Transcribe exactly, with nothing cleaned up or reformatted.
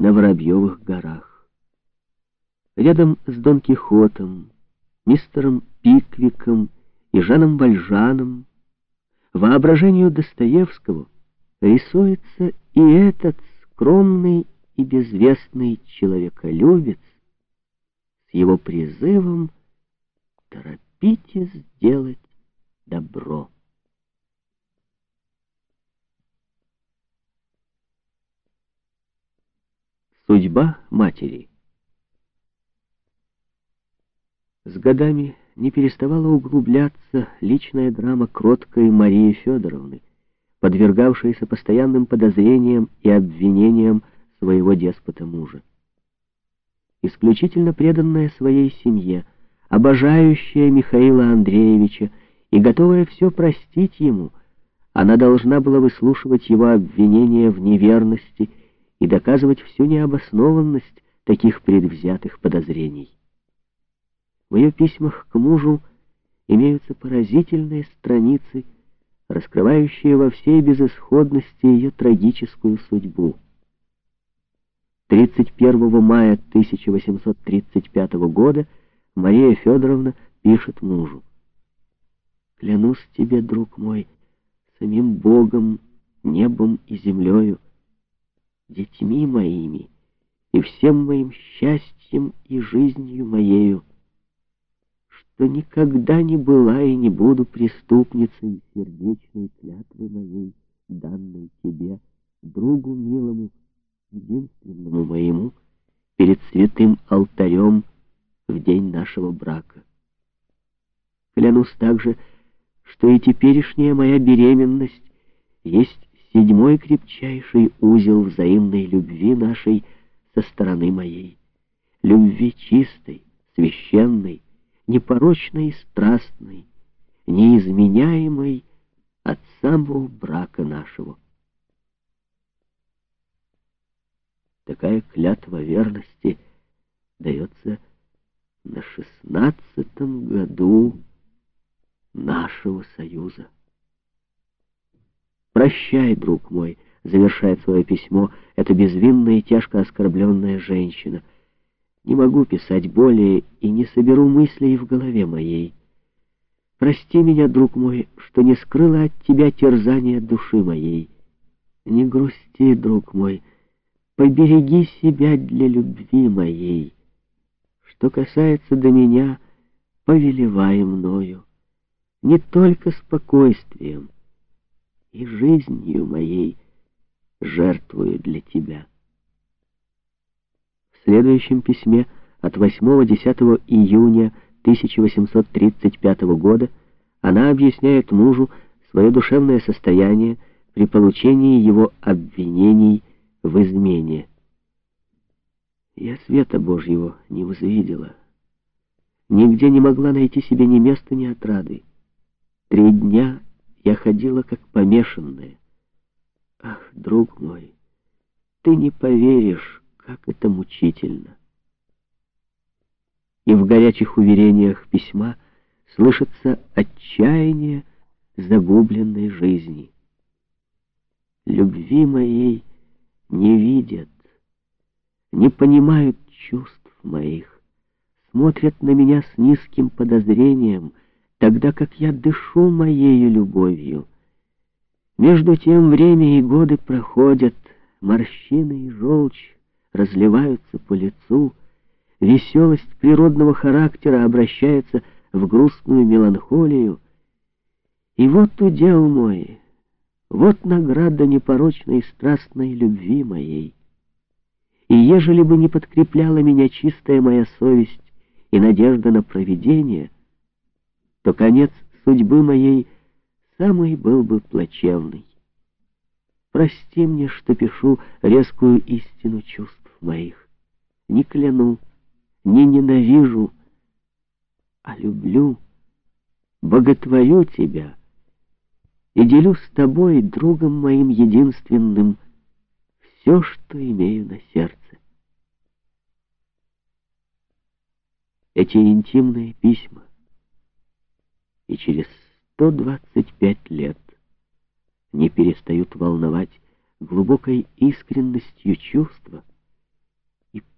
на Воробьевых горах. Рядом с Дон Кихотом, мистером Пиквиком и Жаном Вальжаном воображению Достоевского рисуется и этот скромный и безвестный человеколюбец с его призывом «Торопитесь сделать добро». Судьба матери. С годами не переставала углубляться личная драма кроткой Марии Федоровны, подвергавшейся постоянным подозрениям и обвинениям своего деспота-мужа. Исключительно преданная своей семье, обожающая Михаила Андреевича и готовая все простить ему, она должна была выслушивать его обвинения в неверности и доказывать всю необоснованность таких предвзятых подозрений. В ее письмах к мужу имеются поразительные страницы, раскрывающие во всей безысходности ее трагическую судьбу. тридцать первого мая тысяча восемьсот тридцать пятого года Мария Федоровна пишет мужу: «Клянусь тебе, друг мой, самим Богом, небом и землею, детьми моими и всем моим счастьем и жизнью моею, что никогда не была и не буду преступницей сердечной клятвы моей, данной тебе, другу милому, единственному моему, перед святым алтарем в день нашего брака. Клянусь также, что и теперешняя моя беременность есть седьмой крепчайший узел взаимной любви нашей со стороны моей, любви чистой, священной, непорочной и страстной, неизменяемой от самого брака нашего». Такая клятва верности дается на шестнадцатом году нашего союза. «Прощай, друг мой», — завершает свое письмо эта безвинная и тяжко оскорбленная женщина. «Не могу писать более и не соберу мыслей в голове моей. Прости меня, друг мой, что не скрыла от тебя терзания души моей. Не грусти, друг мой, побереги себя для любви моей. Что касается до меня, повелевай мною, не только спокойствием, и жизнью моей жертвую для тебя». В следующем письме от восьмого-десятого июня тысяча восемьсот тридцать пятого года она объясняет мужу свое душевное состояние при получении его обвинений в измене. «Я света Божьего не возвидела, нигде не могла найти себе ни места, ни отрады. Три дня я ходила как помешанная. Ах, друг мой, ты не поверишь, как это мучительно». И в горячих уверениях письма слышится отчаяние загубленной жизни. «Любви моей не видят, не понимают чувств моих, смотрят на меня с низким подозрением, тогда как я дышу моею любовью. Между тем время и годы проходят, морщины и желчь разливаются по лицу, веселость природного характера обращается в грустную меланхолию. И вот удел мой, вот награда непорочной и страстной любви моей. И ежели бы не подкрепляла меня чистая моя совесть и надежда на провидение, то конец судьбы моей самый был бы плачевный. Прости мне, что пишу резкую истину чувств моих. Не кляну, не ненавижу, а люблю, боготворю тебя и делю с тобой, другом моим единственным, все, что имею на сердце. Эти интимные письма и через сто двадцать пять лет не перестают волновать глубокой искренностью чувства,